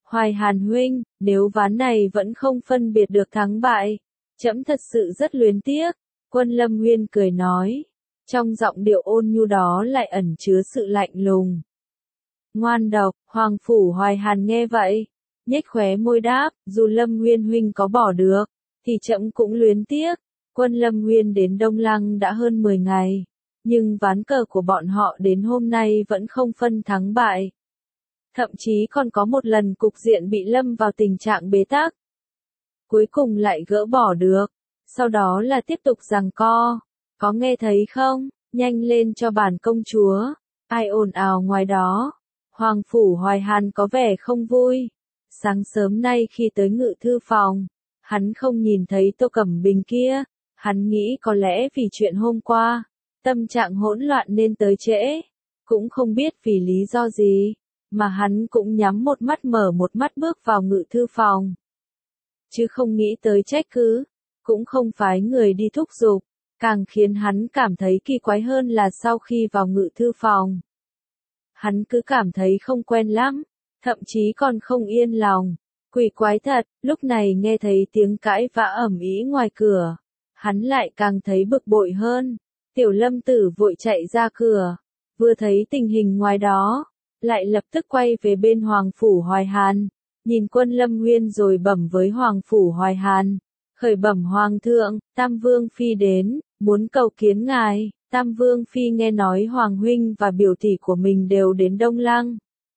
Hoài Hàn huynh, nếu ván này vẫn không phân biệt được thắng bại, trẫm thật sự rất luyến tiếc. Quân Lâm Nguyên cười nói, trong giọng điệu ôn nhu đó lại ẩn chứa sự lạnh lùng. Ngoan độc, Hoàng Phủ Hoài Hàn nghe vậy, nhếch khóe môi đáp, dù Lâm Nguyên huynh có bỏ được, thì trẫm cũng luyến tiếc. Quân Lâm Nguyên đến Đông Lăng đã hơn mười ngày, nhưng ván cờ của bọn họ đến hôm nay vẫn không phân thắng bại. Thậm chí còn có một lần cục diện bị lâm vào tình trạng bế tắc. Cuối cùng lại gỡ bỏ được, sau đó là tiếp tục giằng co. Có nghe thấy không? Nhanh lên cho bản công chúa. Ai ồn ào ngoài đó? Hoàng Phủ Hoài Hàn có vẻ không vui. Sáng sớm nay khi tới ngự thư phòng, hắn không nhìn thấy Tô Cẩm Bình kia. Hắn nghĩ có lẽ vì chuyện hôm qua, tâm trạng hỗn loạn nên tới trễ. Cũng không biết vì lý do gì, mà hắn cũng nhắm một mắt mở một mắt bước vào ngự thư phòng. Chứ không nghĩ tới trách cứ, cũng không phái người đi thúc giục. Càng khiến hắn cảm thấy kỳ quái hơn là sau khi vào ngự thư phòng, hắn cứ cảm thấy không quen lắm, thậm chí còn không yên lòng. Quỷ quái thật, lúc này nghe thấy tiếng cãi vã ầm ĩ ngoài cửa, hắn lại càng thấy bực bội hơn. Tiểu Lâm Tử vội chạy ra cửa, vừa thấy tình hình ngoài đó, lại lập tức quay về bên Hoàng Phủ Hoài Hàn, nhìn Quân Lâm Nguyên rồi bẩm với Hoàng Phủ Hoài Hàn, khởi bẩm Hoàng thượng, Tam Vương Phi đến, muốn cầu kiến ngài. Tam Vương Phi nghe nói Hoàng huynh và biểu tỷ của mình đều đến Đông Lăng,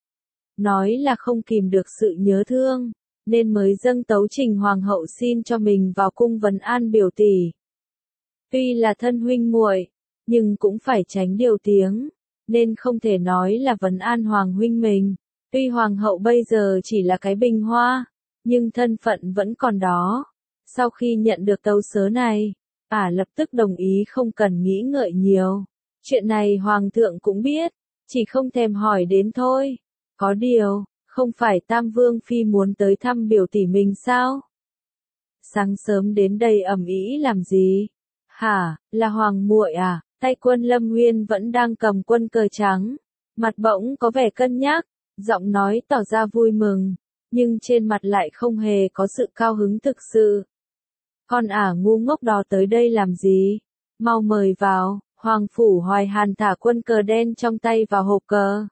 nói là không kìm được sự nhớ thương, nên mới dâng tấu trình Hoàng hậu xin cho mình vào cung vấn an biểu tỷ. Tuy là thân huynh muội, nhưng cũng phải tránh điều tiếng, nên không thể nói là vấn an Hoàng huynh mình. Tuy Hoàng hậu bây giờ chỉ là cái bình hoa, nhưng thân phận vẫn còn đó. Sau khi nhận được tấu sớ này, ả à lập tức đồng ý không cần nghĩ ngợi nhiều. Chuyện này Hoàng thượng cũng biết, chỉ không thèm hỏi đến thôi. Có điều, không phải Tam Vương Phi muốn tới thăm biểu tỷ mình sao? Sáng sớm đến đây ầm ĩ làm gì? Hả, là Hoàng muội à? Tay Quân Lâm Nguyên vẫn đang cầm quân cờ trắng, mặt bỗng có vẻ cân nhắc, giọng nói tỏ ra vui mừng, nhưng trên mặt lại không hề có sự cao hứng thực sự. Con ả ngu ngốc đó tới đây làm gì? Mau mời vào. Hoàng Phủ Hoài Hàn thả quân cờ đen trong tay vào hộp cờ,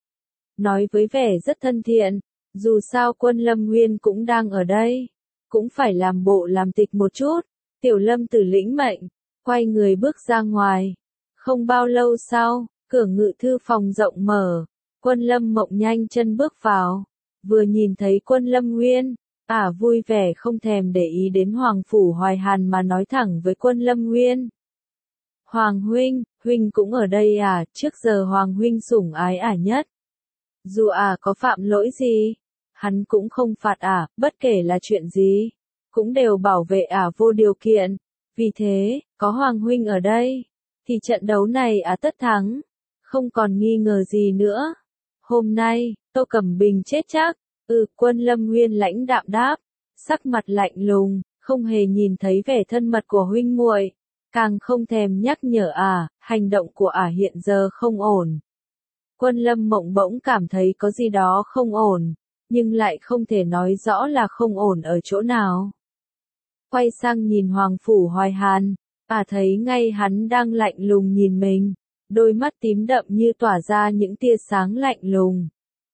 nói với vẻ rất thân thiện, dù sao Quân Lâm Nguyên cũng đang ở đây, cũng phải làm bộ làm tịch một chút. Tiểu Lâm Tử lĩnh mệnh, quay người bước ra ngoài. Không bao lâu sau, cửa ngự thư phòng rộng mở, Quân Lâm Mộng nhanh chân bước vào, vừa nhìn thấy Quân Lâm Nguyên, ả à vui vẻ không thèm để ý đến Hoàng Phủ Hoài Hàn mà nói thẳng với Quân Lâm Nguyên. Hoàng huynh, huynh cũng ở đây à? Trước giờ Hoàng huynh sủng ái ả nhất. Dù ả à có phạm lỗi gì, hắn cũng không phạt ả, à, bất kể là chuyện gì, cũng đều bảo vệ ả à vô điều kiện. Vì thế, có Hoàng huynh ở đây, thì trận đấu này ả à tất thắng, không còn nghi ngờ gì nữa. Hôm nay, Tô Cẩm Bình chết chắc. Ừ, Quân Lâm Nguyên lãnh đạm đáp, sắc mặt lạnh lùng, không hề nhìn thấy vẻ thân mật của huynh muội, càng không thèm nhắc nhở ả, à, hành động của ả à hiện giờ không ổn. Quân Lâm Mộng bỗng cảm thấy có gì đó không ổn, nhưng lại không thể nói rõ là không ổn ở chỗ nào. Quay sang nhìn Hoàng Phủ Hoài Hàn, ả à thấy ngay hắn đang lạnh lùng nhìn mình, đôi mắt tím đậm như tỏa ra những tia sáng lạnh lùng.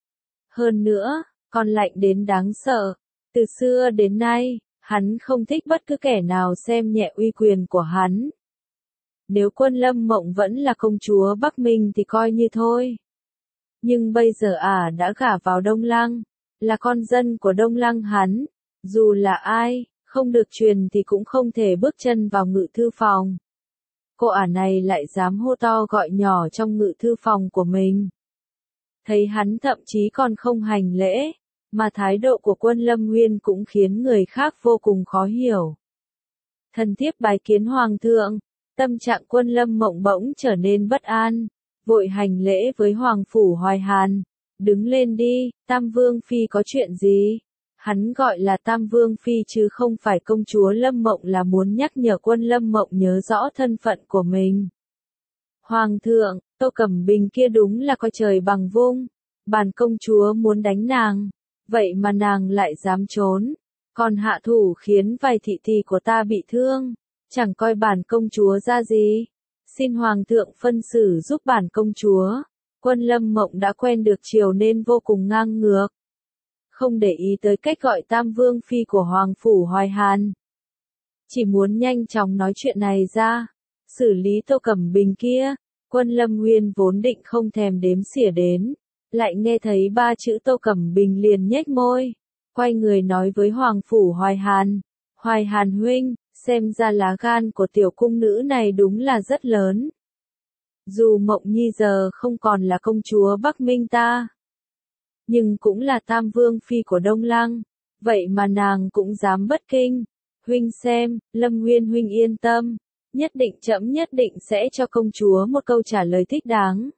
Hơn nữa, còn lạnh đến đáng sợ. Từ xưa đến nay, hắn không thích bất cứ kẻ nào xem nhẹ uy quyền của hắn. Nếu Quân Lâm Mộng vẫn là công chúa Bắc Minh thì coi như thôi. Nhưng bây giờ ả à đã gả vào Đông Lăng, là con dân của Đông Lăng hắn, dù là ai, không được truyền thì cũng không thể bước chân vào ngự thư phòng. Cô ả này lại dám hô to gọi nhỏ trong ngự thư phòng của mình. Thấy hắn thậm chí còn không hành lễ, mà thái độ của Quân Lâm Nguyên cũng khiến người khác vô cùng khó hiểu. Thần thiếp bái kiến Hoàng thượng, tâm trạng Quân Lâm Mộng bỗng trở nên bất an, vội hành lễ với Hoàng Phủ Hoài Hàn. Đứng lên đi, Tam Vương Phi có chuyện gì? Hắn gọi là Tam Vương Phi chứ không phải công chúa Lâm Mộng là muốn nhắc nhở Quân Lâm Mộng nhớ rõ thân phận của mình. Hoàng thượng, Tô Cẩm Bình kia đúng là coi trời bằng vung, bản công chúa muốn đánh nàng, vậy mà nàng lại dám trốn, còn hạ thủ khiến vài thị thị của ta bị thương, chẳng coi bản công chúa ra gì. Xin hoàng thượng phân xử giúp bản công chúa. Quân Lâm Mộng đã quen được chiều nên vô cùng ngang ngược, không để ý tới cách gọi tam vương phi của Hoàng Phủ Hoài Hàn. Chỉ muốn nhanh chóng nói chuyện này ra, xử lý Tô Cẩm Bình kia. Quân Lâm Nguyên vốn định không thèm đếm xỉa đến, lại nghe thấy ba chữ Tô Cẩm Bình liền nhếch môi, quay người nói với Hoàng Phủ Hoài Hàn, Hoài Hàn huynh, xem ra lá gan của tiểu cung nữ này đúng là rất lớn. Dù Mộng Nhi giờ không còn là công chúa Bắc Minh ta, nhưng cũng là tam vương phi của Đông Lăng, vậy mà nàng cũng dám bất kinh. Huynh xem, Lâm Nguyên huynh yên tâm, nhất định trẫm nhất định sẽ cho công chúa một câu trả lời thích đáng.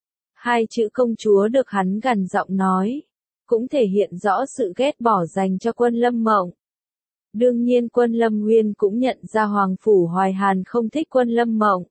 Hai chữ công chúa được hắn gằn giọng nói, cũng thể hiện rõ sự ghét bỏ dành cho Quân Lâm Mộng. Đương nhiên Quân Lâm Nguyên cũng nhận ra Hoàng Phủ Hoài Hàn không thích Quân Lâm Mộng.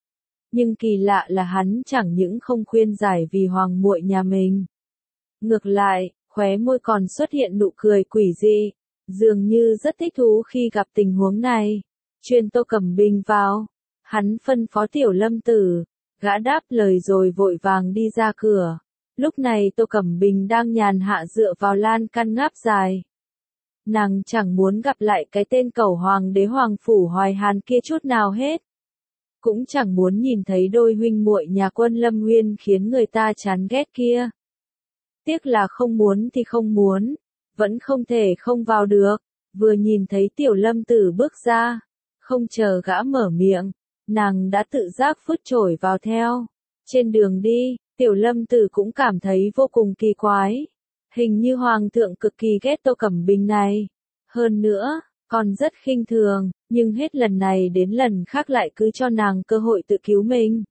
Nhưng kỳ lạ là hắn chẳng những không khuyên giải vì hoàng muội nhà mình. Ngược lại, khóe môi còn xuất hiện nụ cười quỷ dị, dường như rất thích thú khi gặp tình huống này. Truyền Tô Cẩm Bình vào, hắn phân phó Tiểu Lâm Tử, gã đáp lời rồi vội vàng đi ra cửa. Lúc này Tô Cẩm Bình đang nhàn hạ dựa vào lan can ngáp dài. Nàng chẳng muốn gặp lại cái tên cẩu hoàng đế Hoàng Phủ Hoài Hàn kia chút nào hết. Cũng chẳng muốn nhìn thấy đôi huynh muội nhà Quân Lâm Nguyên khiến người ta chán ghét kia. Tiếc là không muốn thì không muốn, vẫn không thể không vào được. Vừa nhìn thấy Tiểu Lâm Tử bước ra, không chờ gã mở miệng, nàng đã tự giác phứt chổi vào theo. Trên đường đi, Tiểu Lâm Tử cũng cảm thấy vô cùng kỳ quái. Hình như Hoàng thượng cực kỳ ghét Tô Cẩm Bình này. Hơn nữa, còn rất khinh thường, nhưng hết lần này đến lần khác lại cứ cho nàng cơ hội tự cứu mình.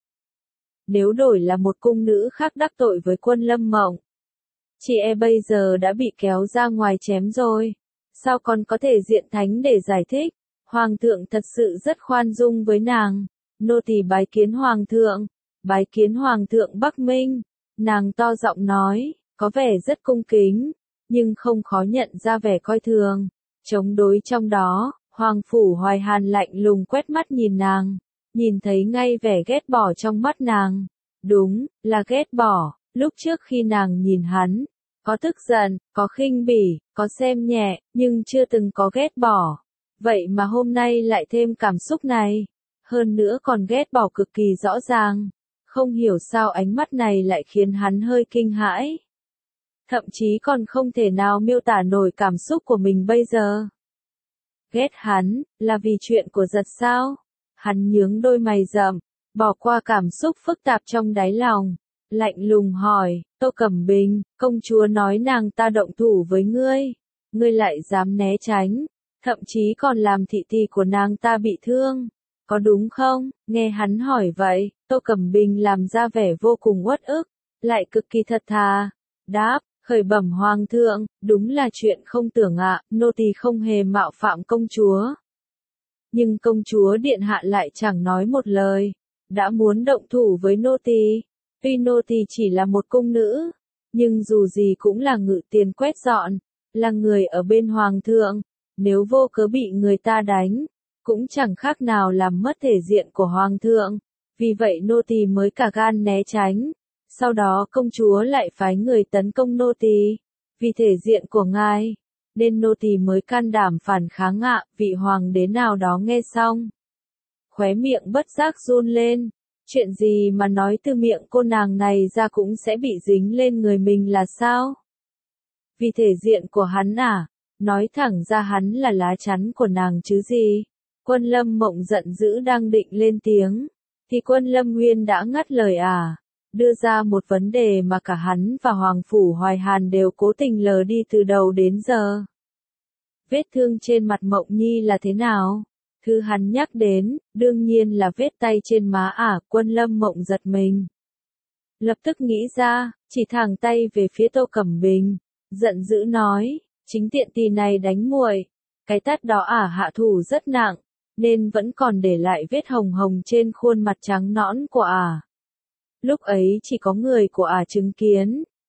Nếu đổi là một cung nữ khác đắc tội với Quân Lâm Mộng, chị e bây giờ đã bị kéo ra ngoài chém rồi. Sao còn có thể diện thánh để giải thích? Hoàng thượng thật sự rất khoan dung với nàng. Nô tỳ bái kiến Hoàng thượng, bái kiến Hoàng thượng Bắc Minh. Nàng to giọng nói, có vẻ rất cung kính, nhưng không khó nhận ra vẻ coi thường. Chống đối trong đó, Hoàng Phủ Hoài Hàn lạnh lùng quét mắt nhìn nàng, nhìn thấy ngay vẻ ghét bỏ trong mắt nàng. Đúng, là ghét bỏ. Lúc trước khi nàng nhìn hắn, có tức giận, có khinh bỉ, có xem nhẹ, nhưng chưa từng có ghét bỏ. Vậy mà hôm nay lại thêm cảm xúc này. Hơn nữa còn ghét bỏ cực kỳ rõ ràng. Không hiểu sao ánh mắt này lại khiến hắn hơi kinh hãi. Thậm chí còn không thể nào miêu tả nổi cảm xúc của mình bây giờ. Ghét hắn, là vì chuyện của Giật sao? Hắn nhướng đôi mày rậm, bỏ qua cảm xúc phức tạp trong đáy lòng. Lạnh lùng hỏi, Tô Cẩm Bình, công chúa nói nàng ta động thủ với ngươi. Ngươi lại dám né tránh, thậm chí còn làm thị thị của nàng ta bị thương. Có đúng không? Nghe hắn hỏi vậy, Tô Cẩm Bình làm ra vẻ vô cùng uất ức, lại cực kỳ thật thà. Đáp, khởi bẩm Hoàng thượng, đúng là chuyện không tưởng ạ, nô tỳ không hề mạo phạm công chúa. Nhưng công chúa điện hạ lại chẳng nói một lời, đã muốn động thủ với nô tỳ. Tuy nô tỳ chỉ là một cung nữ, nhưng dù gì cũng là ngự tiền quét dọn, là người ở bên Hoàng thượng, nếu vô cớ bị người ta đánh, cũng chẳng khác nào làm mất thể diện của Hoàng thượng, vì vậy nô tỳ mới cả gan né tránh. Sau đó công chúa lại phái người tấn công nô tỳ, vì thể diện của ngài, nên nô tỳ mới can đảm phản kháng ạ. Vị hoàng đế nào đó nghe xong, khóe miệng bất giác run lên, chuyện gì mà nói từ miệng cô nàng này ra cũng sẽ bị dính lên người mình là sao? Vì thể diện của hắn à? Nói thẳng ra hắn là lá chắn của nàng chứ gì? Quân Lâm Mộng giận dữ đang định lên tiếng, thì Quân Lâm Nguyên đã ngắt lời à, đưa ra một vấn đề mà cả hắn và Hoàng Phủ Hoài Hàn đều cố tình lờ đi từ đầu đến giờ. Vết thương trên mặt Mộng Nhi là thế nào? Thứ hắn nhắc đến, đương nhiên là vết tay trên má ả. Quân Lâm Mộng giật mình, lập tức nghĩ ra, chỉ thẳng tay về phía Tô Cẩm Bình, giận dữ nói, chính tiện tỳ này đánh muội, cái tát đó ả hạ thủ rất nặng, nên vẫn còn để lại vết hồng hồng trên khuôn mặt trắng nõn của ả. Lúc ấy chỉ có người của ả chứng kiến,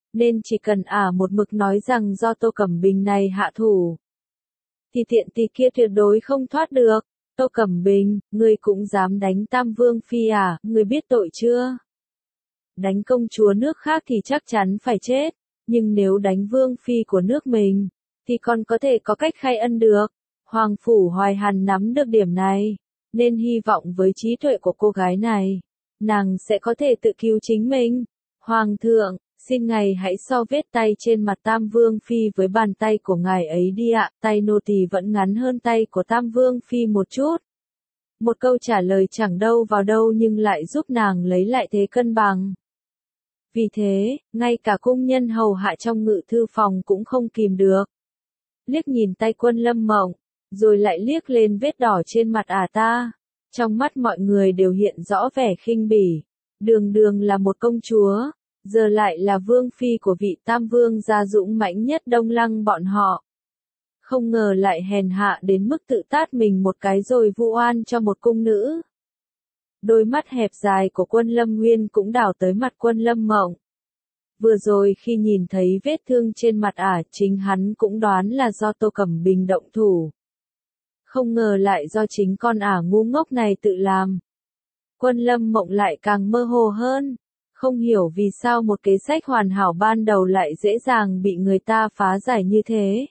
nên chỉ cần ả một mực nói rằng do Tô Cẩm Bình này hạ thủ, thì tiện tỳ kia tuyệt đối không thoát được. Tô Cẩm Bình, ngươi cũng dám đánh Tam Vương Phi à, ngươi biết tội chưa? Đánh công chúa nước khác thì chắc chắn phải chết, nhưng nếu đánh Vương Phi của nước mình, thì còn có thể có cách khai ân được. Hoàng Phủ Hoài Hàn nắm được điểm này, nên hy vọng với trí tuệ của cô gái này, nàng sẽ có thể tự cứu chính mình. Hoàng thượng, xin ngài hãy so vết tay trên mặt Tam Vương Phi với bàn tay của ngài ấy đi ạ, tay nô tỳ vẫn ngắn hơn tay của Tam Vương Phi một chút. Một câu trả lời chẳng đâu vào đâu nhưng lại giúp nàng lấy lại thế cân bằng. Vì thế, ngay cả cung nhân hầu hạ trong ngự thư phòng cũng không kìm được. Liếc nhìn tay Quân Lâm Mộng, rồi lại liếc lên vết đỏ trên mặt ả ta. Trong mắt mọi người đều hiện rõ vẻ khinh bỉ. Đường đường là một công chúa, giờ lại là vương phi của vị Tam Vương gia dũng mãnh nhất Đông Lăng bọn họ. Không ngờ lại hèn hạ đến mức tự tát mình một cái rồi vu oan cho một cung nữ. Đôi mắt hẹp dài của Quân Lâm Nguyên cũng đảo tới mặt Quân Lâm Mộng. Vừa rồi khi nhìn thấy vết thương trên mặt ả, chính hắn cũng đoán là do Tô Cẩm Bình động thủ. Không ngờ lại do chính con ả ngu ngốc này tự làm. Quân Lâm Mộng lại càng mơ hồ hơn, không hiểu vì sao một kế sách hoàn hảo ban đầu lại dễ dàng bị người ta phá giải như thế.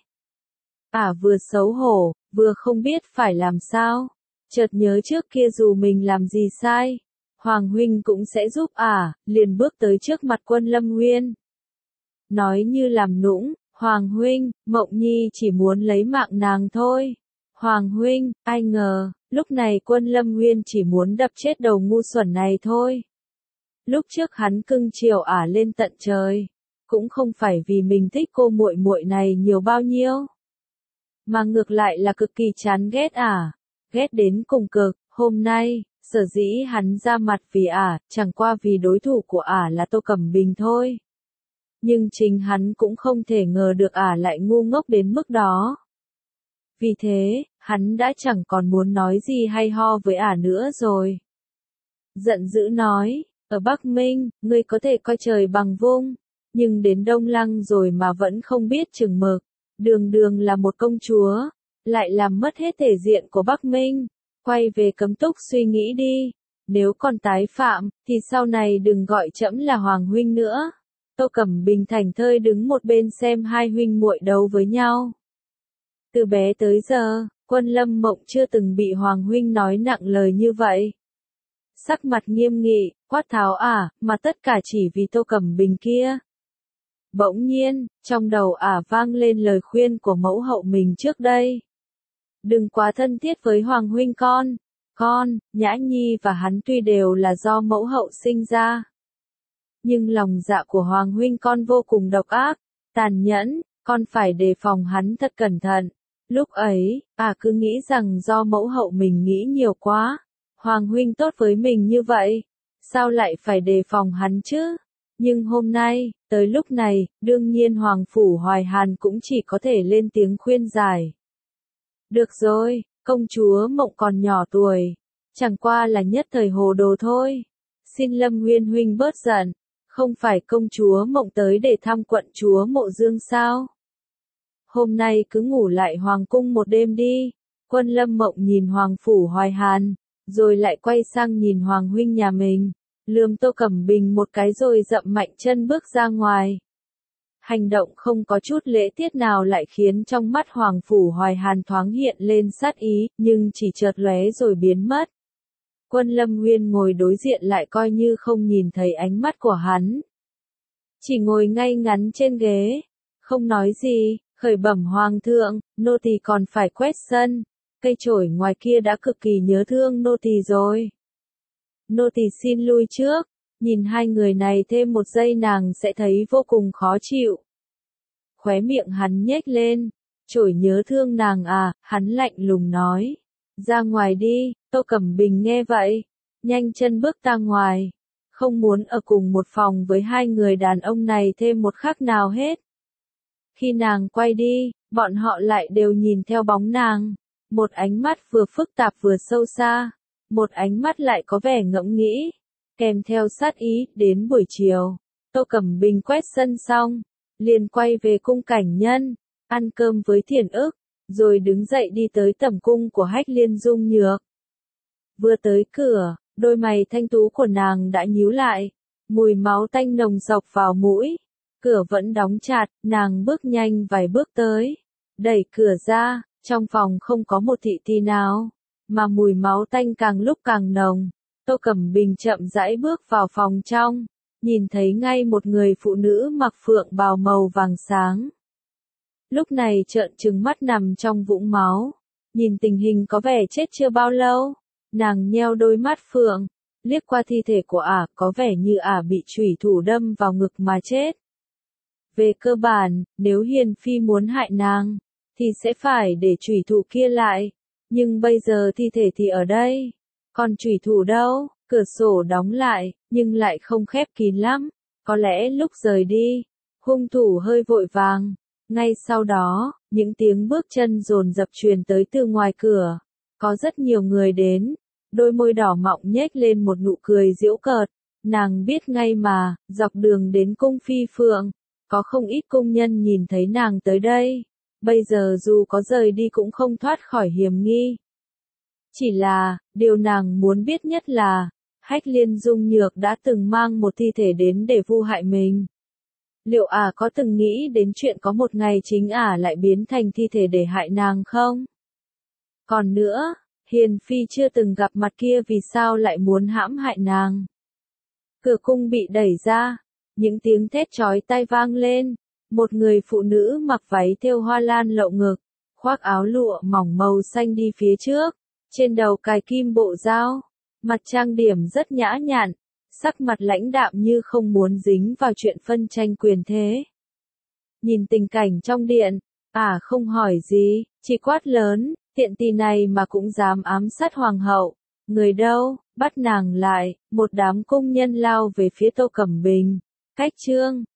Ả vừa xấu hổ, vừa không biết phải làm sao. Chợt nhớ trước kia dù mình làm gì sai, Hoàng huynh cũng sẽ giúp ả, liền bước tới trước mặt Quân Lâm Nguyên. Nói như làm nũng, Hoàng huynh, Mộng Nhi chỉ muốn lấy mạng nàng thôi. Hoàng huynh, ai ngờ, lúc này Quân Lâm Nguyên chỉ muốn đập chết đầu ngu xuẩn này thôi. Lúc trước hắn cưng chiều ả lên tận trời, cũng không phải vì mình thích cô muội muội này nhiều bao nhiêu, mà ngược lại là cực kỳ chán ghét ả, ghét đến cùng cực. Hôm nay, sở dĩ hắn ra mặt vì ả, chẳng qua vì đối thủ của ả là Tô Cẩm Bình thôi. Nhưng chính hắn cũng không thể ngờ được ả lại ngu ngốc đến mức đó. Vì thế, hắn đã chẳng còn muốn nói gì hay ho với ả nữa rồi. Giận dữ nói, ở Bắc Minh, ngươi có thể coi trời bằng vung, nhưng đến Đông Lăng rồi mà vẫn không biết chừng mực. Đường đường là một công chúa, lại làm mất hết thể diện của Bắc Minh. Quay về cấm túc suy nghĩ đi, nếu còn tái phạm, thì sau này đừng gọi trẫm là Hoàng huynh nữa. Tô Cẩm Bình thảnh thơi đứng một bên xem hai huynh muội đấu với nhau. Từ bé tới giờ, Quân Lâm Mộng chưa từng bị Hoàng huynh nói nặng lời như vậy. Sắc mặt nghiêm nghị, quát tháo ả, mà tất cả chỉ vì Tô Cẩm Bình kia. Bỗng nhiên, trong đầu ả vang lên lời khuyên của mẫu hậu mình trước đây. Đừng quá thân thiết với Hoàng huynh con. Con, Nhã Nhi và hắn tuy đều là do mẫu hậu sinh ra, nhưng lòng dạ của Hoàng huynh con vô cùng độc ác, tàn nhẫn, con phải đề phòng hắn thật cẩn thận. Lúc ấy, ả cứ nghĩ rằng do mẫu hậu mình nghĩ nhiều quá. Hoàng huynh tốt với mình như vậy, sao lại phải đề phòng hắn chứ? Nhưng hôm nay, tới lúc này, đương nhiên Hoàng Phủ Hoài Hàn cũng chỉ có thể lên tiếng khuyên giải. Được rồi, công chúa Mộng còn nhỏ tuổi, chẳng qua là nhất thời hồ đồ thôi. Xin Lâm Nguyên huynh bớt giận, không phải công chúa Mộng tới để thăm quận chúa Mộ Dương sao? Hôm nay cứ ngủ lại Hoàng cung một đêm đi. Quân Lâm Mộng nhìn Hoàng Phủ Hoài Hàn, rồi lại quay sang nhìn Hoàng huynh nhà mình, lườm Tô Cẩm Bình một cái rồi dậm mạnh chân bước ra ngoài. Hành động không có chút lễ tiết nào lại khiến trong mắt Hoàng Phủ Hoài Hàn thoáng hiện lên sát ý, nhưng chỉ chợt lóe rồi biến mất. Quân Lâm Nguyên ngồi đối diện lại coi như không nhìn thấy ánh mắt của hắn. Chỉ ngồi ngay ngắn trên ghế, không nói gì, khởi bẩm Hoàng thượng, nô tỳ còn phải quét sân, cây chổi ngoài kia đã cực kỳ nhớ thương nô tỳ rồi. Nô tỳ xin lui trước. Nhìn hai người này thêm một giây nàng sẽ thấy vô cùng khó chịu. Khóe miệng hắn nhếch lên, chổi nhớ thương nàng à, hắn lạnh lùng nói. Ra ngoài đi. Tô Cẩm Bình nghe vậy, nhanh chân bước ra ngoài, không muốn ở cùng một phòng với hai người đàn ông này thêm một khắc nào hết. Khi nàng quay đi, bọn họ lại đều nhìn theo bóng nàng, một ánh mắt vừa phức tạp vừa sâu xa, một ánh mắt lại có vẻ ngẫm nghĩ, kèm theo sát ý. Đến buổi chiều, Tô Cẩm Bình quét sân xong, liền quay về cung Cảnh Nhân, ăn cơm với Thiền Ức, rồi đứng dậy đi tới tẩm cung của Hách Liên Dung Nhược. Vừa tới cửa, đôi mày thanh tú của nàng đã nhíu lại, mùi máu tanh nồng dọc vào mũi. Cửa vẫn đóng chặt, nàng bước nhanh vài bước tới, đẩy cửa ra, trong phòng không có một thị ti nào, mà mùi máu tanh càng lúc càng nồng. Tô Cẩm Bình chậm rãi bước vào phòng trong, nhìn thấy ngay một người phụ nữ mặc phượng bào màu vàng sáng. Lúc này trợn trừng mắt nằm trong vũng máu, nhìn tình hình có vẻ chết chưa bao lâu, nàng nheo đôi mắt phượng, liếc qua thi thể của ả, có vẻ như ả bị chủy thủ đâm vào ngực mà chết. Về cơ bản, nếu Hiền Phi muốn hại nàng, thì sẽ phải để chủy thủ kia lại, nhưng bây giờ thi thể thì ở đây, còn chủy thủ đâu? Cửa sổ đóng lại, nhưng lại không khép kín lắm, có lẽ lúc rời đi, hung thủ hơi vội vàng. Ngay sau đó, những tiếng bước chân dồn dập truyền tới từ ngoài cửa, có rất nhiều người đến, đôi môi đỏ mọng nhếch lên một nụ cười giễu cợt, nàng biết ngay mà, dọc đường đến cung Phi Phượng, có không ít công nhân nhìn thấy nàng tới đây, bây giờ dù có rời đi cũng không thoát khỏi hiểm nghi. Chỉ là, điều nàng muốn biết nhất là, Hách Liên Dung Nhược đã từng mang một thi thể đến để vu hại mình. Liệu ả có từng nghĩ đến chuyện có một ngày chính ả lại biến thành thi thể để hại nàng không? Còn nữa, Hiền Phi chưa từng gặp mặt kia vì sao lại muốn hãm hại nàng? Cửa cung bị đẩy ra, những tiếng thét chói tai vang lên, một người phụ nữ mặc váy thêu hoa lan lậu ngực, khoác áo lụa mỏng màu xanh đi phía trước, trên đầu cài kim bộ dao, mặt trang điểm rất nhã nhặn, sắc mặt lãnh đạm như không muốn dính vào chuyện phân tranh quyền thế. Nhìn tình cảnh trong điện, ả không hỏi gì, chỉ quát lớn, tiện tỳ này mà cũng dám ám sát hoàng hậu, người đâu, bắt nàng lại. Một đám công nhân lao về phía Tô Cẩm Bình. Cách chương